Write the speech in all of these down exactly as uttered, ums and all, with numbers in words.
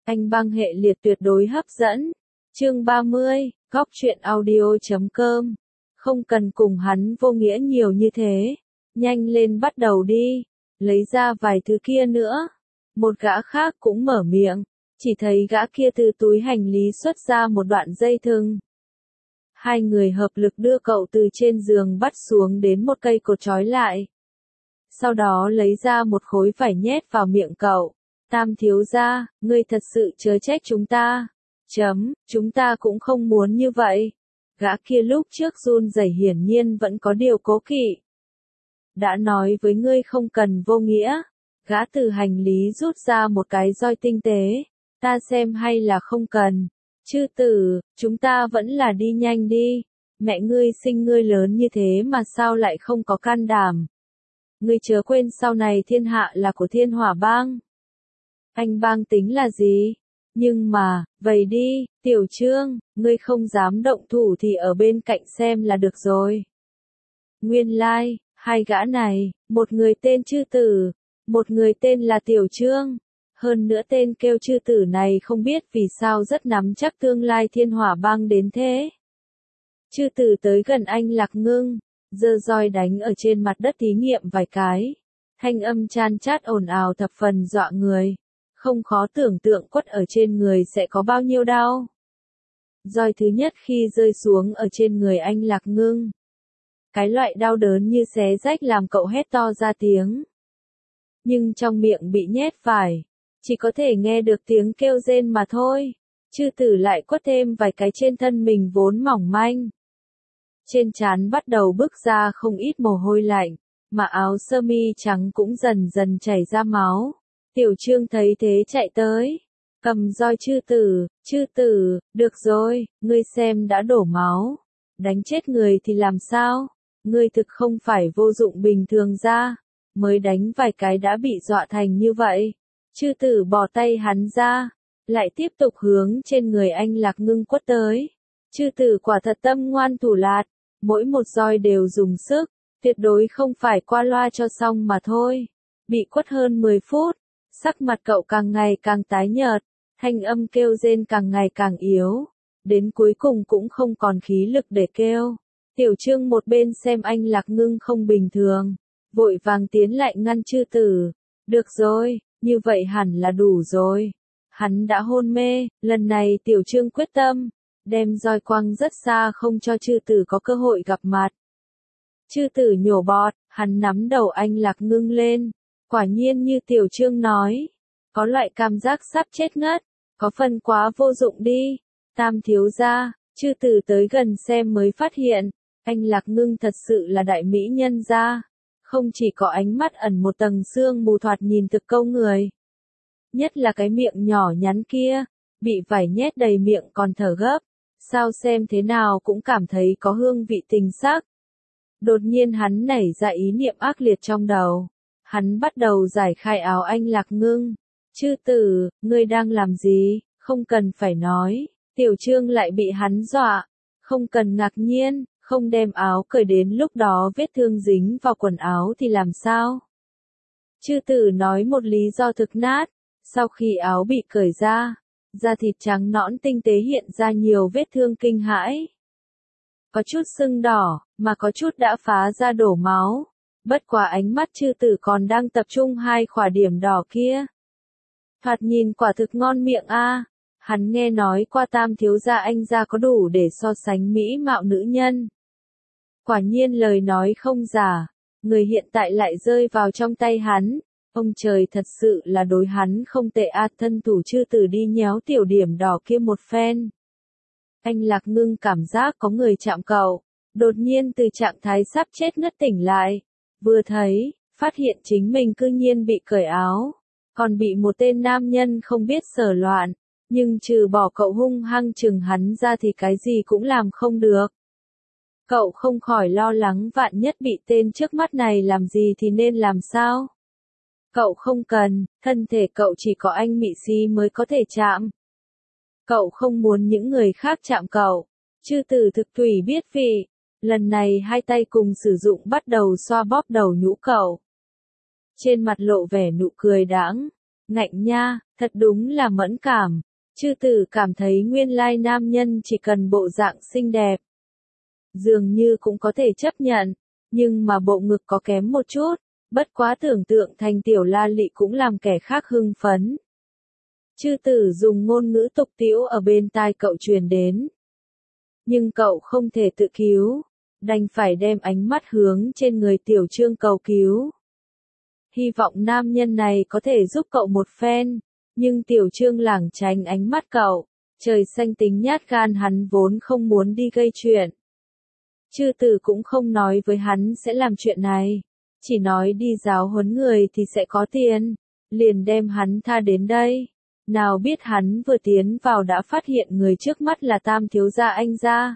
Anh băng hệ liệt tuyệt đối hấp dẫn. Chương ba mươi, góc truyện audio.com. Không cần cùng hắn vô nghĩa nhiều như thế. Nhanh lên bắt đầu đi. Lấy ra vài thứ kia nữa. Một gã khác cũng mở miệng. Chỉ thấy gã kia từ túi hành lý xuất ra một đoạn dây thừng. Hai người hợp lực đưa cậu từ trên giường bắt xuống đến một cây cột trói lại. Sau đó lấy ra một khối vải nhét vào miệng cậu. Tam thiếu gia, ngươi thật sự chớ trách chúng ta. Chấm, chúng ta cũng không muốn như vậy. Gã kia lúc trước run rẩy hiển nhiên vẫn có điều cố kỵ. Đã nói với ngươi không cần vô nghĩa. Gã từ hành lý rút ra một cái roi tinh tế. Ta xem hay là không cần. Chư tử, chúng ta vẫn là đi nhanh đi. Mẹ ngươi sinh ngươi lớn như thế mà sao lại không có can đảm. Ngươi chớ quên sau này thiên hạ là của Thiên Hỏa Bang. Anh bang tính là gì? Nhưng mà, vậy đi, Tiểu Trương, ngươi không dám động thủ thì ở bên cạnh xem là được rồi. Nguyên lai, like, hai gã này, một người tên Chư Tử, một người tên là Tiểu Trương. Hơn nữa tên kêu Chư Tử này không biết vì sao rất nắm chắc tương lai Thiên Hỏa Bang đến thế. Chư Tử tới gần anh Lạc Ngưng, giơ roi đánh ở trên mặt đất thí nghiệm vài cái. Thanh âm chan chát ồn ào thập phần dọa người. Không khó tưởng tượng quất ở trên người sẽ có bao nhiêu đau. Roi thứ nhất khi rơi xuống ở trên người anh Lạc Ngưng. Cái loại đau đớn như xé rách làm cậu hét to ra tiếng. Nhưng trong miệng bị nhét phải. Chỉ có thể nghe được tiếng kêu rên mà thôi. Chư Tử lại quất thêm vài cái trên thân mình vốn mỏng manh. Trên trán bắt đầu bức ra không ít mồ hôi lạnh. Mà áo sơ mi trắng cũng dần dần chảy ra máu. Tiểu Trương thấy thế chạy tới, cầm roi Chư Tử, Chư Tử, được rồi, ngươi xem đã đổ máu, đánh chết người thì làm sao, ngươi thực không phải vô dụng bình thường ra, mới đánh vài cái đã bị dọa thành như vậy. Chư Tử bỏ tay hắn ra, lại tiếp tục hướng trên người anh Lạc Ngưng quất tới. Chư Tử quả thật tâm ngoan thủ lạt, mỗi một roi đều dùng sức, tuyệt đối không phải qua loa cho xong mà thôi. Bị quất hơn mười phút. Sắc mặt cậu càng ngày càng tái nhợt, thanh âm kêu rên càng ngày càng yếu, đến cuối cùng cũng không còn khí lực để kêu. Tiểu Trương một bên xem anh Lạc Ngưng không bình thường, vội vàng tiến lại ngăn Chư Tử. Được rồi, như vậy hẳn là đủ rồi. Hắn đã hôn mê, lần này Tiểu Trương quyết tâm, đem roi quăng rất xa không cho Chư Tử có cơ hội gặp mặt. Chư Tử nhổ bọt, hắn nắm đầu anh Lạc Ngưng lên. Quả nhiên như Tiểu Trương nói, có loại cảm giác sắp chết ngất, có phần quá vô dụng đi. Tam thiếu gia, Chư Tử tới gần xem mới phát hiện, anh Lạc Ngưng thật sự là đại mỹ nhân gia, không chỉ có ánh mắt ẩn một tầng sương mù thoạt nhìn thực câu người. Nhất là cái miệng nhỏ nhắn kia, bị vải nhét đầy miệng còn thở gấp, sao xem thế nào cũng cảm thấy có hương vị tình sắc. Đột nhiên hắn nảy ra ý niệm ác liệt trong đầu. Hắn bắt đầu giải khai áo anh Lạc Ngưng. Chư Tử, ngươi đang làm gì, không cần phải nói. Tiểu Trương lại bị hắn dọa. Không cần ngạc nhiên, không đem áo cởi đến lúc đó vết thương dính vào quần áo thì làm sao? Chư Tử nói một lý do thực nát. Sau khi áo bị cởi ra, da thịt trắng nõn tinh tế hiện ra nhiều vết thương kinh hãi. Có chút sưng đỏ, mà có chút đã phá ra đổ máu. Bất quá ánh mắt Chư Tử còn đang tập trung hai khỏa điểm đỏ kia. Thoạt nhìn quả thực ngon miệng a. À. Hắn nghe nói qua Tam thiếu gia anh gia có đủ để so sánh mỹ mạo nữ nhân. Quả nhiên lời nói không giả, người hiện tại lại rơi vào trong tay hắn. Ông trời thật sự là đối hắn không tệ a. À, thân thủ Chư Tử đi nhéo tiểu điểm đỏ kia một phen. Anh Lạc Ngưng cảm giác có người chạm cậu, đột nhiên từ trạng thái sắp chết ngất tỉnh lại. Vừa thấy, phát hiện chính mình cư nhiên bị cởi áo, còn bị một tên nam nhân không biết sờ loạn, nhưng trừ bỏ cậu hung hăng chừng hắn ra thì cái gì cũng làm không được. Cậu không khỏi lo lắng vạn nhất bị tên trước mắt này làm gì thì nên làm sao? Cậu không cần, thân thể cậu chỉ có anh Mị Si mới có thể chạm. Cậu không muốn những người khác chạm cậu. Chư Tử thực tùy biết vị. Lần này hai tay cùng sử dụng bắt đầu xoa bóp đầu nhũ cậu. Trên mặt lộ vẻ nụ cười đãng. Ngạnh nha, Thật đúng là mẫn cảm. Chư tử cảm thấy nguyên lai nam nhân chỉ cần bộ dạng xinh đẹp. Dường như cũng có thể chấp nhận, nhưng mà bộ ngực có kém một chút, bất quá tưởng tượng thành tiểu la lị cũng làm kẻ khác hưng phấn. Chư tử dùng ngôn ngữ tục tĩu ở bên tai cậu truyền đến. Nhưng cậu không thể tự cứu, đành phải đem ánh mắt hướng trên người Tiểu Trương cầu cứu. Hy vọng nam nhân này có thể giúp cậu một phen, nhưng Tiểu Trương lảng tránh ánh mắt cậu, trời xanh tính nhát gan hắn vốn không muốn đi gây chuyện. Chư tử cũng không nói với hắn sẽ làm chuyện này, chỉ nói đi giáo huấn người thì sẽ có tiền, liền đem hắn tha đến đây. Nào biết hắn vừa tiến vào đã phát hiện người trước mắt là Tam thiếu gia anh gia.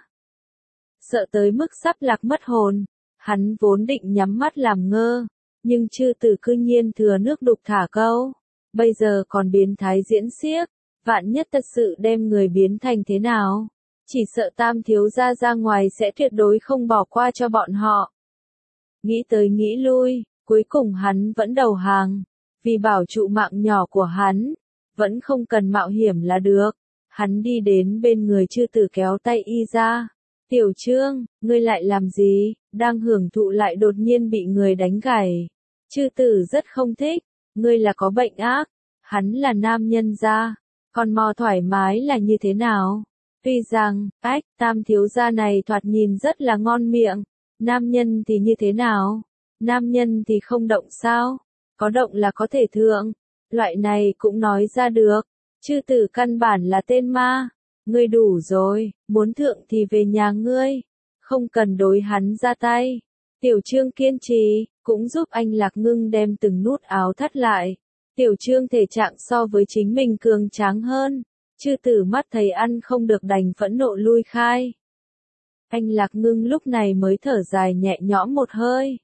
Sợ tới mức sắp lạc mất hồn, hắn vốn định nhắm mắt làm ngơ, nhưng chư tử cư nhiên thừa nước đục thả câu, bây giờ còn biến thái diễn xiếc, vạn nhất thật sự đem người biến thành thế nào, chỉ sợ Tam thiếu gia ra ngoài sẽ tuyệt đối không bỏ qua cho bọn họ. Nghĩ tới nghĩ lui, cuối cùng hắn vẫn đầu hàng, vì bảo trụ mạng nhỏ của hắn, vẫn không cần mạo hiểm là được. Hắn đi đến bên người chư tử kéo tay y ra. Tiểu Trương, ngươi lại làm gì, đang hưởng thụ lại đột nhiên bị người đánh gãy. Chư tử rất không thích, ngươi là có bệnh ác, hắn là nam nhân gia, còn mò thoải mái là như thế nào? Tuy rằng, ách, Tam thiếu gia này thoạt nhìn rất là ngon miệng, nam nhân thì như thế nào? Nam nhân thì không động sao? Có động là có thể thượng, loại này cũng nói ra được, chư tử căn bản là tên ma. Ngươi đủ rồi, muốn thượng thì về nhà ngươi, không cần đối hắn ra tay. Tiểu Trương kiên trì, cũng giúp anh Lạc Ngưng đem từng nút áo thắt lại. Tiểu Trương thể trạng so với chính mình cường tráng hơn, chư tử mắt thấy ăn không được đành phẫn nộ lui khai. Anh Lạc Ngưng lúc này mới thở dài nhẹ nhõm một hơi.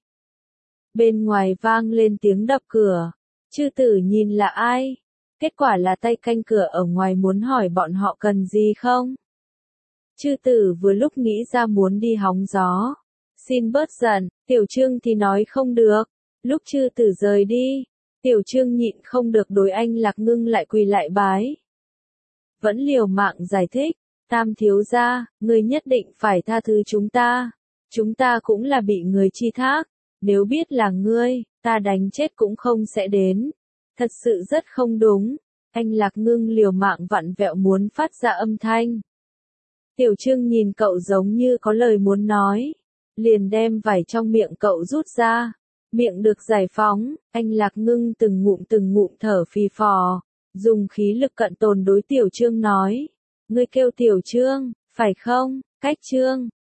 Bên ngoài vang lên tiếng đập cửa, chư tử nhìn là ai? Kết quả là tay canh cửa ở ngoài muốn hỏi bọn họ cần gì không? Chư tử vừa lúc nghĩ ra muốn đi hóng gió. Xin bớt giận, Tiểu Trương thì nói không được. Lúc chư tử rời đi, Tiểu Trương nhịn không được đối anh Lạc Ngưng lại quỳ lại bái. Vẫn liều mạng giải thích, Tam thiếu gia, người nhất định phải tha thứ chúng ta. Chúng ta cũng là bị người chi thác. Nếu biết là ngươi, ta đánh chết cũng không sẽ đến. Thật sự rất không đúng. Anh Lạc Ngưng liều mạng vặn vẹo muốn phát ra âm thanh. Tiểu Trương nhìn cậu giống như có lời muốn nói, liền đem vải trong miệng cậu rút ra. Miệng được giải phóng, anh Lạc Ngưng từng ngụm từng ngụm thở phì phò, dùng khí lực cận tồn đối Tiểu Trương nói. Ngươi kêu Tiểu Trương, phải không? Cách Trương,